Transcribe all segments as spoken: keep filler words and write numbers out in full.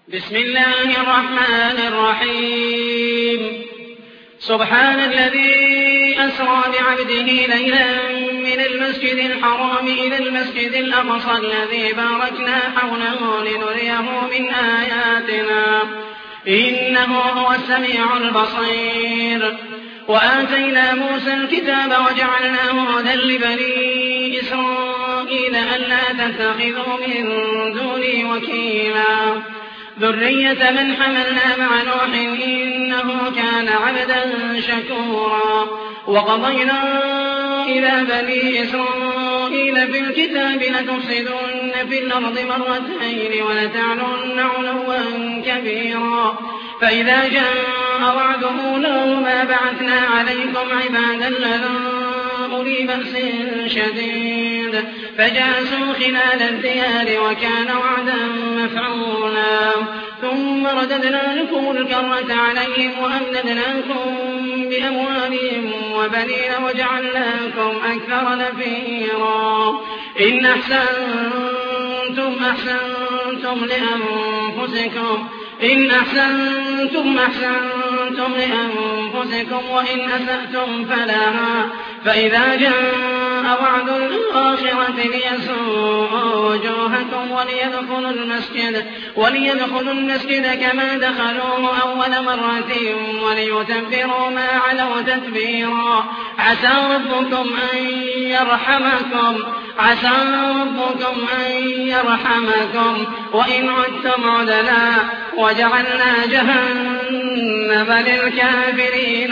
بسم الله الرحمن الرحيم سبحان الذي أسرى بعبده ليلا من المسجد الحرام إلى المسجد الأقصى الذي باركنا حوله لنريه من آياتنا إنه هو السميع البصير وآتينا موسى الكتاب وجعلناه هدى لبني إسرائيل ألا تتخذوا من دوني وكيلا ذرية من حملنا مع نوح إنه كان عبدا شكورا وقضينا إلى بني إسرائيل في الكتاب لتفسدن في الأرض مرتين ولتعلن علوا كبيرا فإذا جاء وعد أولاهما بعثنا عليكم عبادا لنا أولي بأس شديد فجاسوا خلال الديار وكان وعدا مفعولا ثم رددنا لكم الكرة عليهم وأمددناكم بأموالهم وبنين وجعلناكم أكثر نفيرا إن أحسنتم أحسنتم لأنفسكم إن أحسنتم أحسنتم لأنفسكم وإن أسأتم فلها فإذا جاء وعد الآخرة ليسوءوا وجوهكم وليدخلوا المسجد وليدخلوا المسجد كما دخلوه أول مرة وليتبروا ما علوا تتبيرا عسى ربكم أن يرحمكم عسى ربكم أن يرحمكم وإن عدتم عدنا وجعلنا جهنم للكافرين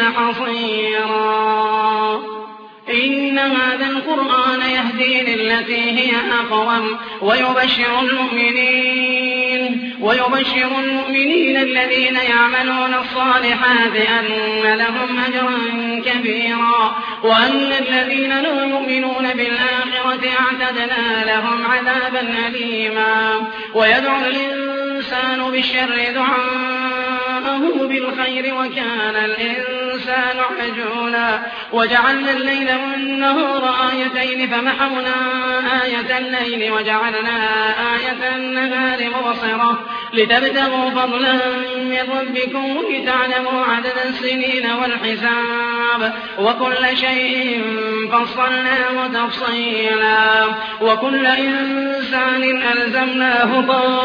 حصيرا إن هذا القرآن يهدي للتي هي أقوم ويبشر المؤمنين ويبشر المؤمنين الذين يعملون الصالحات أن لهم أجرا كبيرا وأن الذين لا يؤمنون بالآخرة أعتدنا لهم عذابا أليما ويدعو الإنسان بالشر دعاءه بالخير وكان الإنسان عجولا وجعلنا الليل والنهار آيتين فمحونا آية الليل وجعلنا آية النهار مبصرة لتبتغوا فضلا من ربكم ولتعلموا عدد السنين والحساب وكل شيء فصلناه تفصيلا وكل إنسان ألزمناه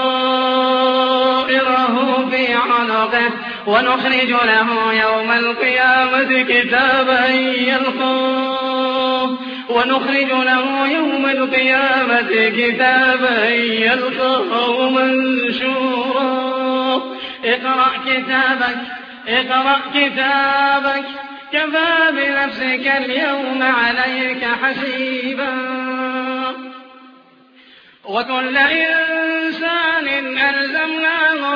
طائره في عنقه ونخرج له يوم القيامة كتابا يلقاه ونخرج له يوم القيامة كتابا يلقاه منشورا اقرأ كتابك اقرأ كتابك كفى بنفسك اليوم عليك حسيبا وكل إنسان ألزمناه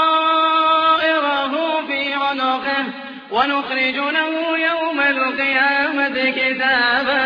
طائره في عنقه ونخرج له يوم القيامة كتابا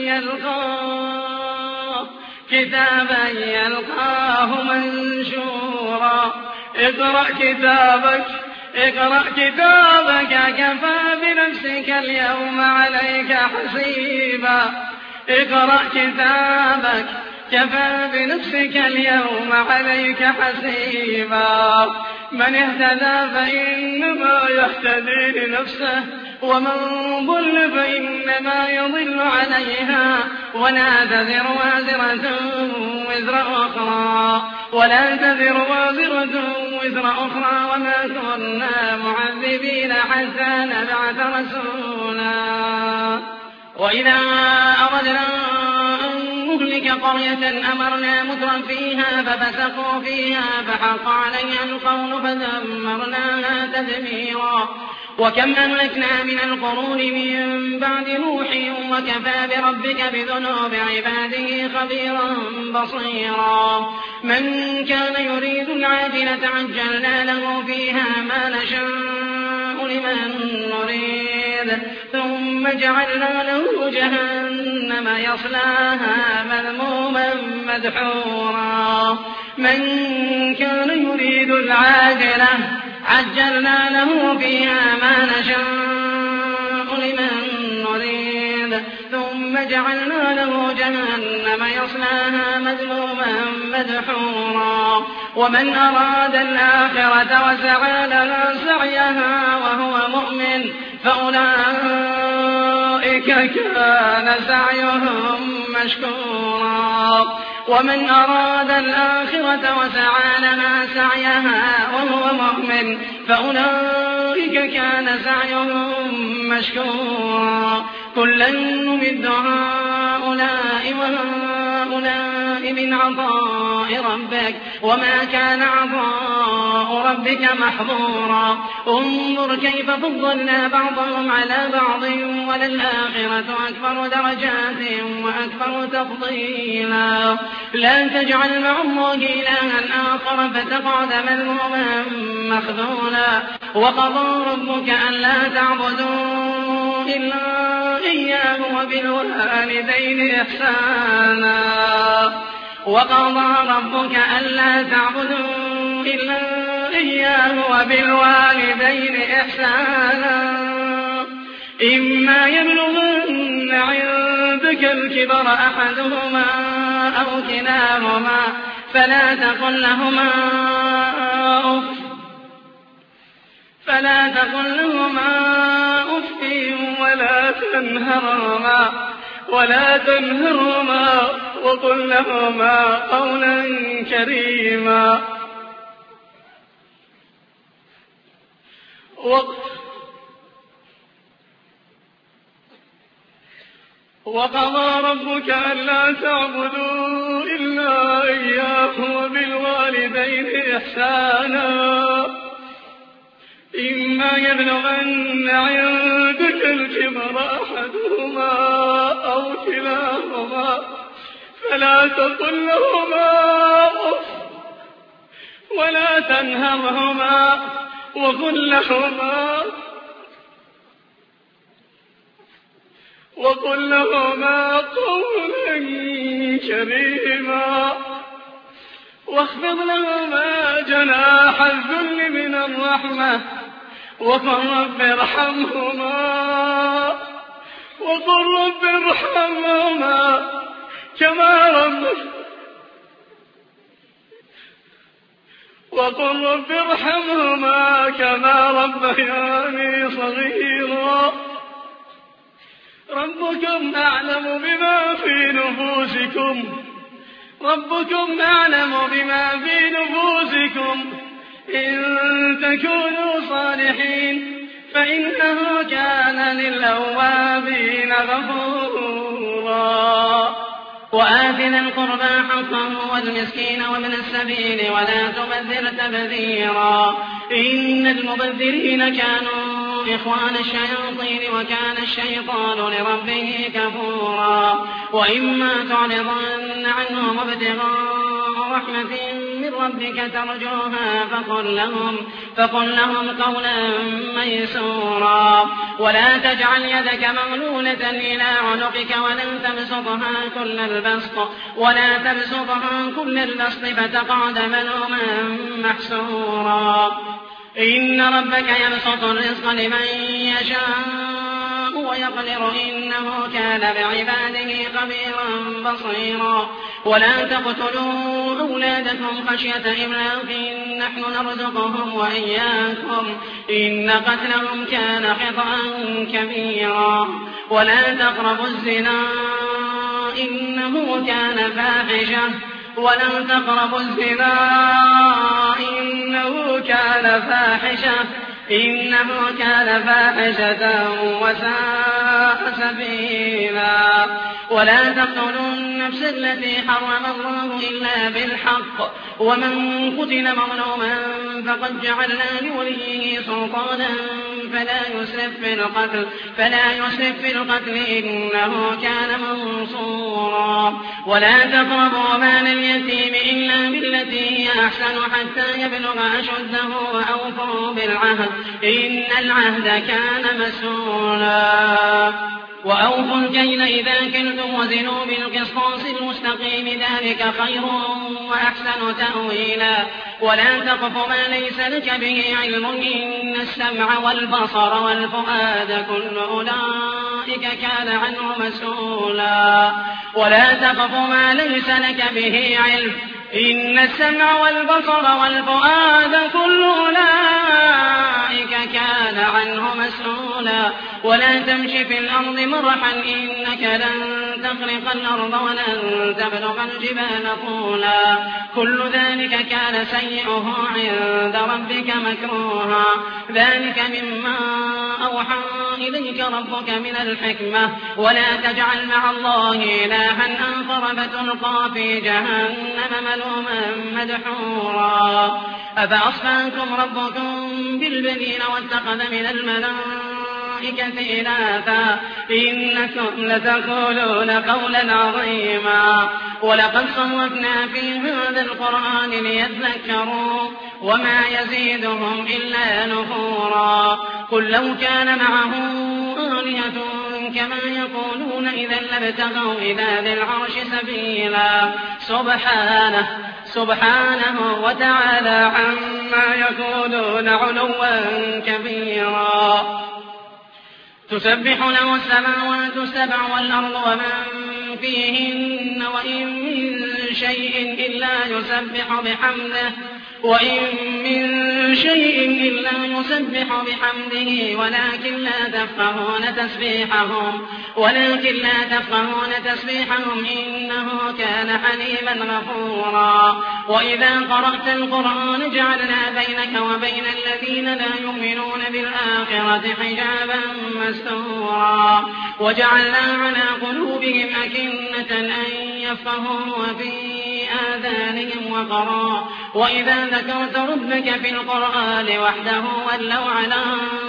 يلقاه كتابا يلقاه منشورا اقرأ كتابك اقرأ كتابك كفى بنفسك اليوم عليك حسيبا اقرأ كتابك كفى بنفسك اليوم عليك حسيبا من اهتدى فإنما يهتدي لنفسه ومن ضل فإنما يضل عليها ولا تزر وازرة وزر أخرى ولا تزر وازرة وزر أخرى وما كنا معذبين حتى نبعث رسولا وإذا أردنا نهلك قرية أمرنا مترا فيها ففسقوا فيها فحق عليها القول فدمرناها تدميرا وكم أهلكنا من القرون من بعد نوح وكفى بربك بذنوب عباده خبيرا بصيرا من كان يريد العاجلة عجلنا له فيها ما نشاء لمن نريد ثم جعلنا له جهنم يصلاها مذموما مدحورا من كان يريد العاجلة عجلنا له فيها ما نشاء لمن نريد ثم جعلنا له جهنم يصلاها مذموما مدحورا ومن أراد الآخرة الآخرة وسعى لها سعيها وهو مؤمن فأولئك كان سعيهم مشكورا ومن أراد الآخرة وسعى لها سعيها وهو مؤمن فأولئك كان سعيهم مشكورا كلا نمد هؤلاء وهؤلاء من عطاء ربك وما كان عطاء ربك محظورا انظر كيف فضلنا بعضهم على بعض وللآخرة أكبر درجات وأكبر تفضيلا لا تجعل مع الله إلها آخر فتقعد مذموما مخذولا وقضى ربك ألا تعبدوا إلا إياه وبالوالدين إحسانا وقضى ربك ألا تعبدوا إلا إياه وبالوالدين إحسانا إما يبلغن عندك الكبر أحدهما أو كلاهما فلا تقل لهما أف فلا تقل لهما أف ولا تنهرهما ولا تنهرهما وقل لهما قولا كريما وقضى ربك ألا تعبدوا إلا إياه وبالوالدين إحسانا إما يبلغن عندك الكبر أحدهما أو كلاهما فلا تقل لهما أف ولا تنهرهما وقل لهما وقل لهما قولا كريما واخفض لهما جناح الذل من الرحمة وقل رب ارحمهما وقل رب ارحمهما كما رب وقل رب ارحمهما كما ربياني صغيرا ربكم أعلم بما في نفوسكم ربكم أعلم بما في نفوسكم إن تكونوا صالحين فإنه كان للأوابين غفورا وآت ذا القربى حقه والمسكين وابن السبيل ولا تبذر تبذيرا إن المبذرين كانوا إخوان الشياطين وكان الشيطان لربه كفورا وإما تعرضن عنهم ابتغاء رحمة من ربك ترجوها فقل لهم, فقل لهم قولا ميسورا ولا تجعل يدك مغلولة إلى عنقك ولا تبسطها كل البسط ولا تبسطها كل البسط فتقعد ملوما محسورا إن ربك يبسط الرزق لمن يشاء ويقدر إنه كان بعباده خبيرا بصيرا ولا تقتلوا أولادكم خشية إملاق نحن نرزقهم وإياكم إن قتلهم كان خطأ كبيرا ولا تقربوا الزنا إنه كان فاحشة ولا تقربوا الزنا إنه كان فاحشة إنه كان فاحشة وساء سبيلا ولا تقتلوا النفس التي حرم الله إلا بالحق ومن قتل مظلوما فقد جعلنا لوليه سلطانا فلا يسرف في القتل فلا يسرف في القتل إنه كان منصورا ولا تقربوا مال اليتيم إلا بالتي هي أحسن حتى يبلغ أشده وأوفوا بالعهد إن العهد كان مسؤولا وأوفوا الكيل إذا كلتم وزنوا بالقسطاس المستقيم ذلك خير وأحسن تأويلا ولا تقف ما ليس لك به علم إن السمع والبصر والفؤاد كل أولئك كان عنه مسؤولا ولا تقف ما ليس لك به علم إن السمع والبصر والفؤاد كل أولئك ولا تمش في الأرض مرحا إنك لن تخرق الأرض ولن تبلغ الجبال طولا كل ذلك كان سيئه عند ربك مكروها ذلك مما أوحى إليك ربك من الحكمة ولا تجعل مع الله إلها آخر فتلقى في جهنم ملوما مدحورا أفأصفاكم ربكم بالبنين واتخذ من الملائكة إناثا إنكم لتقولون قولا عظيما ولقد صرفنا في هذا القرآن ليذكروا وما يزيدهم إلا نفورا قل لو كان معه آلهة كما يقولون إذا لابتغوا إلى ذي العرش سبيلا سبحانه سبحانه وتعالى عما يقولون علوا كبيرا تسبح له السماوات السبع والأرض ومن فيهن وإن من شيء إلا يسبح بحمده وإن من شيء إلا يسبح بحمده ولكن لا تفقهون تسبيحهم ولكن لا تفقهون تسبيحهم إنه كان حليما غفورا وإذا قرأت القرآن جعلنا بينك وبين الذين لا يؤمنون بالآخرة حجابا مستورا وجعلنا على قلوبهم أكنة أن يفقهوا وفي آذانهم وقرا وإذا ذكرت ربك في القرآن وحده ولوا على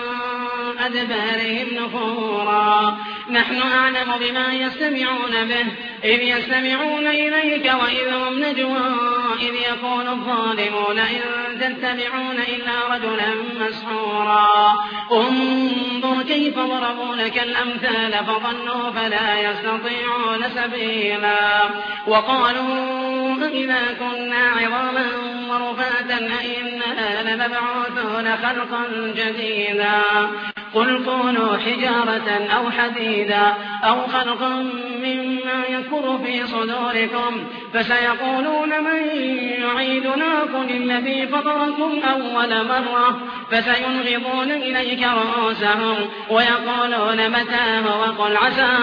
أدبارهم نفورا نحن أعلم بما يستمعون به إذ يستمعون إليك وإذ هم نجوى إذ يقول الظالمون إن تتبعون إلا رجلا مسحورا انظر كيف ضربوا لك الأمثال فظنوا فلا يستطيعون سبيلا وقالوا إذا كنا عظاما ورفاتا أئنا لمبعوثون خلقا جديدا قل كونوا حجارة أو حديدا أو خلقا مما يكبر في صدوركم فسيقولون من يعيدنا قل الذي فطركم أول مرة فسينغضون إليك رؤوسهم ويقولون متاه وقل عسى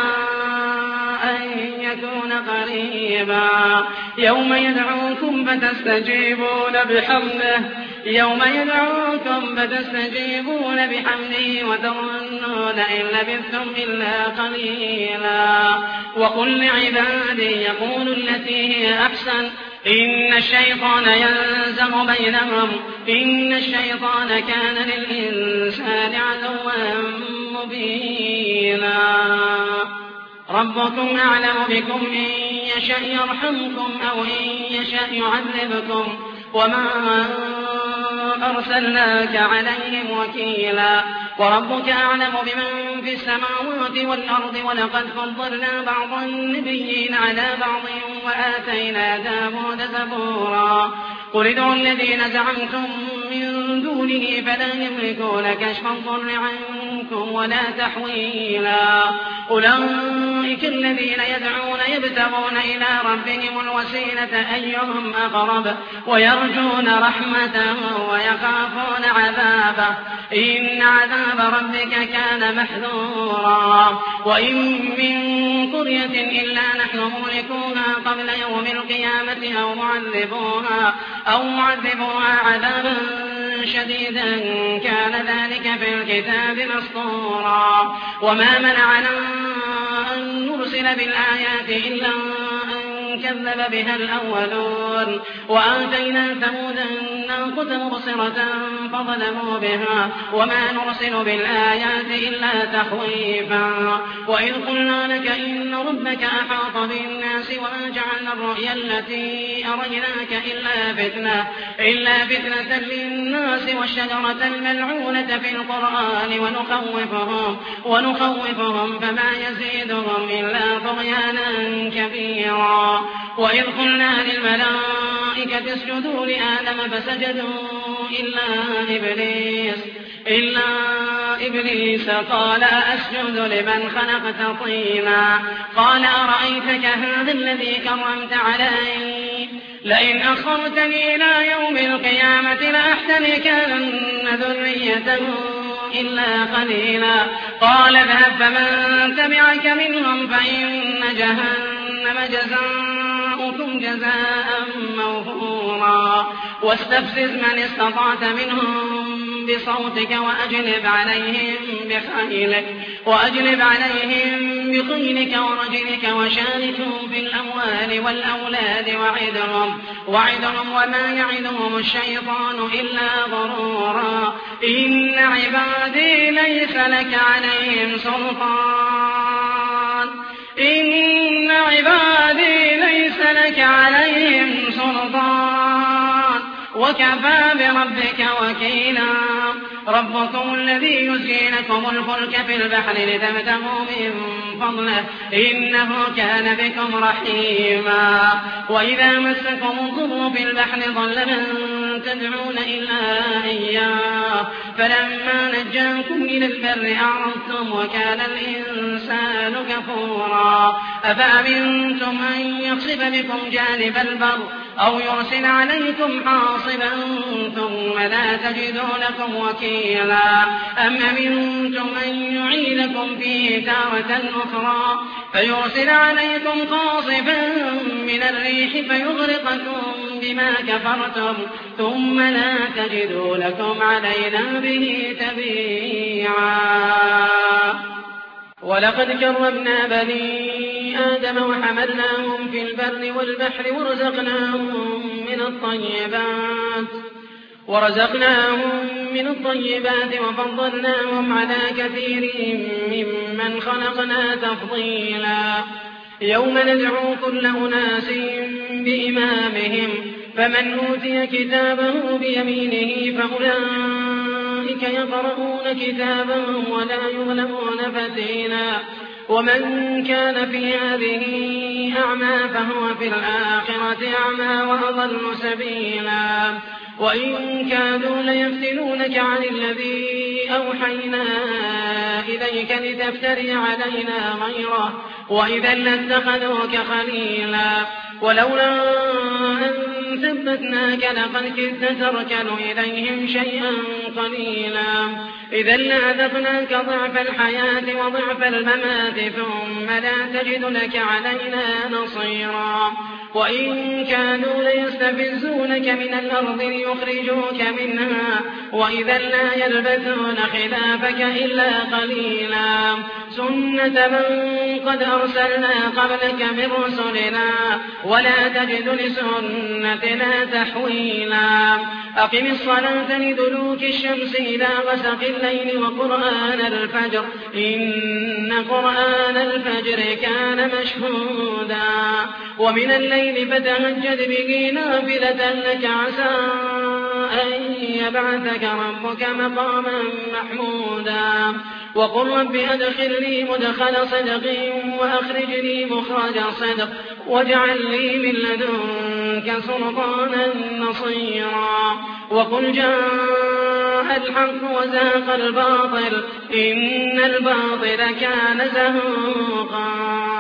أن يكون قريبا يوم يدعوكم فتستجيبون بحمده يوم يدعوكم فتستجيبون بحمده وتظنون إن لبثتم إلا قليلا وقل لعبادي يقولوا التي هي أحسن إن الشيطان ينزغ بينهم إن الشيطان كان للإنسان عدوا مبينا ربكم أعلم بكم إن يشأ يرحمكم أو إن يشأ يعذبكم وما أرسلناك عليهم وكيلا وربك أعلم بمن في السماوات والأرض ولقد فضلنا بعض النبيين على بعض وآتينا داود زبورا قل ادعوا الذين زعمتم من دونه فلا يملكون كشف الضر عنكم ولا تحويلا أولئك الذين يدعون يبتغون إلى ربهم الوسيلة أيهم أقرب ويرجون رحمته ويخافون عذابه إن عذاب ربك كان محذورا وإن من قرية إلا نحن مهلكوها قبل يوم القيامة أو معذبوها أو معذبوها عذابا شديدا كان ذلك في الكتاب مسطورا وما منعنا أن نرسل بالآيات إلا أن كذب بها الأولون وآتينا ثمود الناقة مبصرة فظلموا بها وما نرسل بالآيات إلا تخويفا وإذ قلنا لك إن ربك أحاط بالناس وما جعلنا الرؤيا التي أريناك إلا فتنة إلا فتنة للناس والشجرة الملعونة في القرآن ونخوفهم ونخوفهم فما يزيدهم إلا طغيانا كبيرا وإذ قلنا للملائكة اسجدوا لآدم فسجدوا إلا إبليس إلا إبليس قال أسجد لمن خلقت طينا قال أرأيتك هذا الذي كرمت علي لئن أخرتني إلى يوم القيامة لأحتركن ذريته إلا قليلا قال اذهب فمن تبعك منهم فإن جهنم جزاؤكم جزاء موفورا واستفزز من استطعت منهم بصوتك وأجلب عليهم بخيلك وأجلب عليهم بخيلك ورجلك وشاركهم في الأموال والأولاد وعدهم وعدهم وما يعدهم الشيطان إلا غرورا إن عبادي ليس لك عليهم سلطان إن عبادي ليس لك عليهم سلطان وكفى بربك وكيلا ربكم الذي يزجي لكم الفلك في البحر لتبتغوا من فضله إنه كان بكم رحيما وإذا مسكم الضر في البحر ضل من تدعون إلا إياه فلما نجاكم إلى البر أعرضتم وكان الإنسان كفورا أفأمنتم أن يخسف بكم جانب البر أو يرسل عليكم حاصبا ثم لا تجدوا لكم وكيلا أم أمنتم أن يعيدكم فيه تارة أخرى فيرسل عليكم قاصفا من الريح فيغرقكم بما كفرتم ثم لا تجدوا لكم علينا به تبيعا ولقد كرمنا بني آدم وحملناهم في البر والبحر ورزقناهم من الطيبات ورزقناهم من الطيبات وفضلناهم على كثير ممن خلقنا تفضيلا يوم ندعو كل أناس بإمامهم فمن أوتي كتابه بيمينه فأولئك يقرؤون كتابهم ولا يظلمون فتيلا ومن كان في هذه أعمى فهو في الآخرة أعمى وأضل سبيلا وإن كادوا ليفتنونك عن الذي أوحينا إليك لتفتري علينا غيره وإذا لاتخذوك خليلا ولولا أن ثبتناك لقد كدت تركن إليهم شيئا قليلا إذا لأذقناك ضعف الحياة وضعف الممات ثم لا تجد لك علينا نصيرا وإن كانوا ليستفزونك من الأرض ليخرجوك منها وإذا لا يلبثون خلافك إلا قليلا سنة من قد أرسلنا قبلك من رسلنا ولا تجد لسنتنا تحويلا أقم الصلاة لدلوك الشمس إلى غسق الليل وقرآن الفجر إن قرآن الفجر كان مشهودا ومن الليل فتهجد به نافلة لك عسى أن يبعثك ربك مقاما محمودا وقل رب أدخلني مدخل صدق وأخرجني مخرج صدق واجعل لي من لدنك سلطانا نصيرا وقل جاء الحق وزهق الباطل إن الباطل كان زهوقا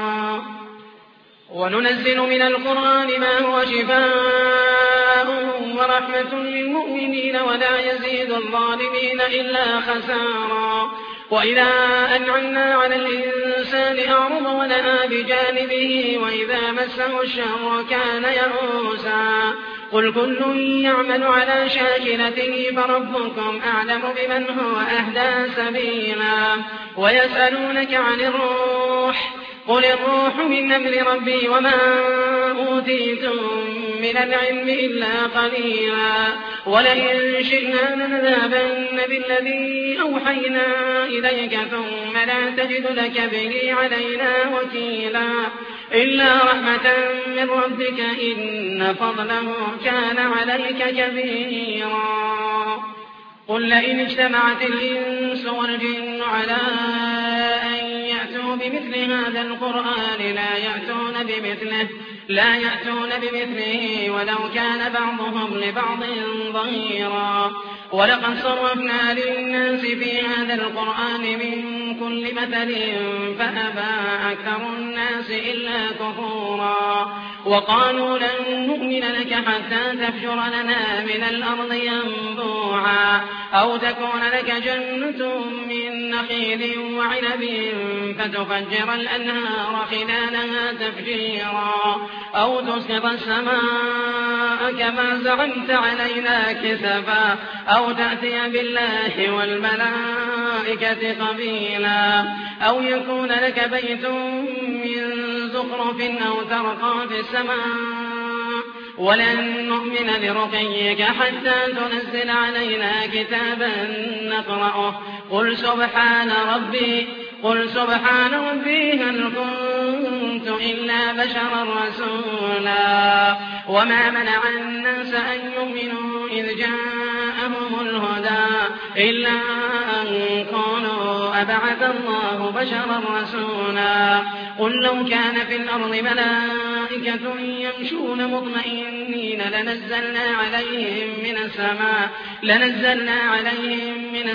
وننزل من القرآن ما هو شفاء ورحمة للمؤمنين ولا يزيد الظالمين إلا خسارا وإذا أنعمنا على الإنسان أعرض ونأى بجانبه وإذا مسه الشر كان يئوسا قل كل يعمل على شاكلته فربكم أعلم بمن هو أهدى سبيلا ويسألونك عن الروح قل الروح من أمر ربي وما أوتيتم من العلم إلا قليلا ولئن شئنا لنذهبن بالذي أوحينا إليك ثم لا تجد لك به علينا وكيلا إلا رحمة من ربك إن فضله كان عليك كبيرا قل لئن اجتمعت الإنس والجن على أن يأتوا بمثل هذا القرآن لا يأتون بمثله لا يأتون بمثله ولو كان بعضهم لبعض ظهيرا ولقد صرفنا للناس في هذا القرآن من كل مثل فأبى أكثر الناس إلا كفورا وقالوا لن نؤمن لك حتى تفجر لنا من الأرض ينبوعا أو تكون لك جنة من نخيل وعنب فتفجر الأنهار خلالها تفجيرا أو تسقط السماء كما زعمت علينا كسفا أو تأتي بالله والملائكة قبيلا أو يكون لك بيت من زخرف أو ترقى في السماء ولن نؤمن لرقيك حتى تنزل علينا كتابا نقرأه قل سبحان ربي قل سبحان ربي هل كنت إلا بشرا رسولا وما منع الناس أن يؤمنوا إذ جاءهم الهدى إلا أن قالوا أبعث الله بشرا رسولا قل لو كان في الأرض ملائكة يمشون مطمئنين لنزلنا عليهم من السماء لنزلنا عليهم من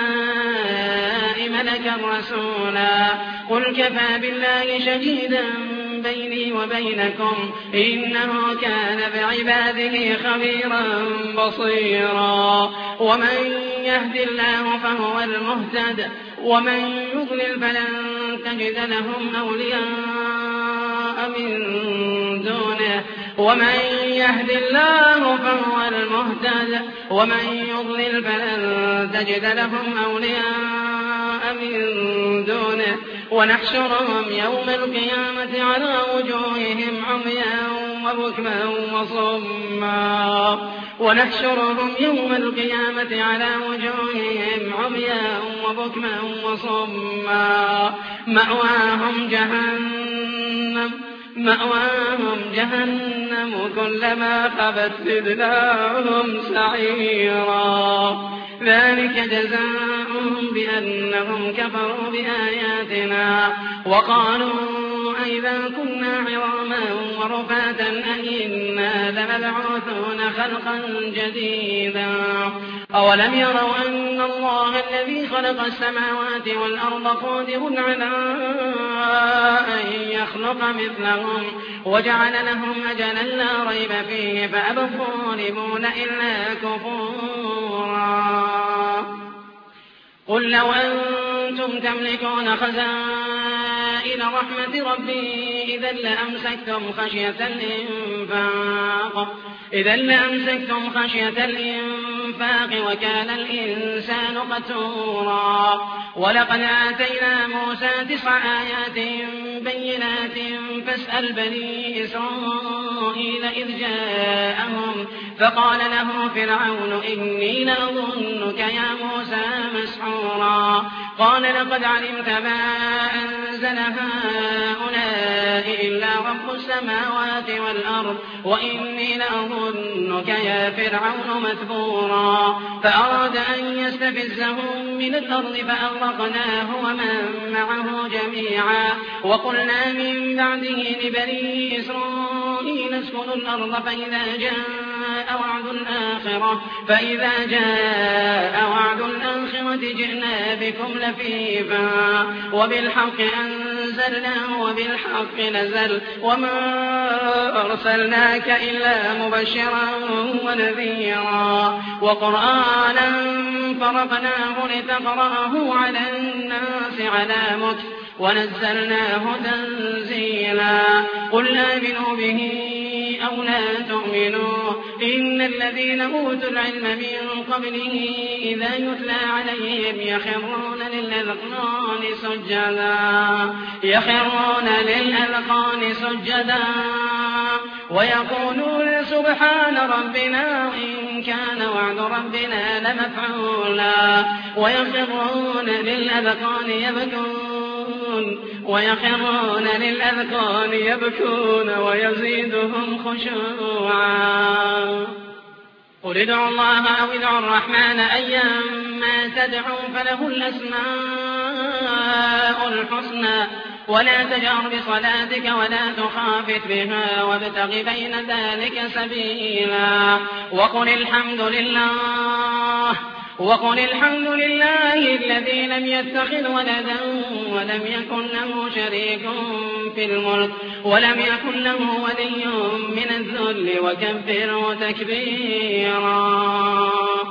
السماء ملكا رسولا قل كفى بالله شهيدا بيني وبينكم إنه كان بعباده خبيرا بصيرا ومن يهد الله فهو المهتد ومن يضلل فلن تجد لهم أولياء من دونه ومن يهد الله فهو المهتد ومن يضلل فلن تجد لهم أولياء من دونه ونحشرهم يوم القيامة على وجوههم عميا وبكما وصما ونحشرهم يوم القيامة على وجوههم عميا وبكما وصما مأواهم جهنم مأواهم جهنم كلما خبت زدناهم سعيرا ذلك جزاؤهم بأنهم كفروا بآياتنا وقالوا أئذا كنا عظاما ورفاتا أئنا لمبعوثون خلقا جديدا أولم يروا أن الله الذي خلق السماوات والأرض قادر على أن يخلق مثلهم وجعل لهم أجلا لا ريب فيه فأبى الظالمون إلا كفورا قل لو أنتم تملكون خزائن رحمة ربي إذا لأمسكتم خشية الإنفاق إذا لأمسكتم خشية الإنفاق وكان الإنسان قتورا ولقد آتينا موسى تسع آيات بينات فاسأل بني إسرائيل إذ جاءهم فقال له فرعون إني لأظنك يا موسى مسحورا قال لقد علمت ما أنزل هؤلاء إلا رب السماوات والأرض وإني لأظنك يا فرعون مثبورا فأراد أن يستفزهم من الأرض فأغرقناه ومن معه جميعا وقلنا من بعده لبني إسرائيل اسكنوا الأرض فإذا جاء وعد الآخرة فإذا جاء وعد الآخرة جئنا بكم لفيفا وبالحق أنزلناه وبالحق نزل وما أرسلناك إلا مبشرا ونذيرا وقرآنا فرقناه لتقرأه على الناس على مكث ونزلناه تنزيلا قل آمنوا به أو لا تؤمنوا إن الذين أوتوا العلم من قبله إذا يتلى عليهم يخرون للأذقان سجدا يخرون للأذقان سجدا ويقولون سبحان ربنا إن كان وعد ربنا لمفعولا ويخرون للأذقان يبكون ويخرون للأذقان يبكون ويزيدهم خشوعا قل ادعوا الله أو ادعوا الرحمن أيما تدعوا فله الأسماء الحسنى ولا تجهر بصلاتك ولا تخافت بها وابتغ بين ذلك سبيلا وقل الحمد لله وقل الحمد لله الذي لم يتخذ ولدا ولم يكن له شريك في الملك ولم يكن له ولي من الذل وكبره تكبيرا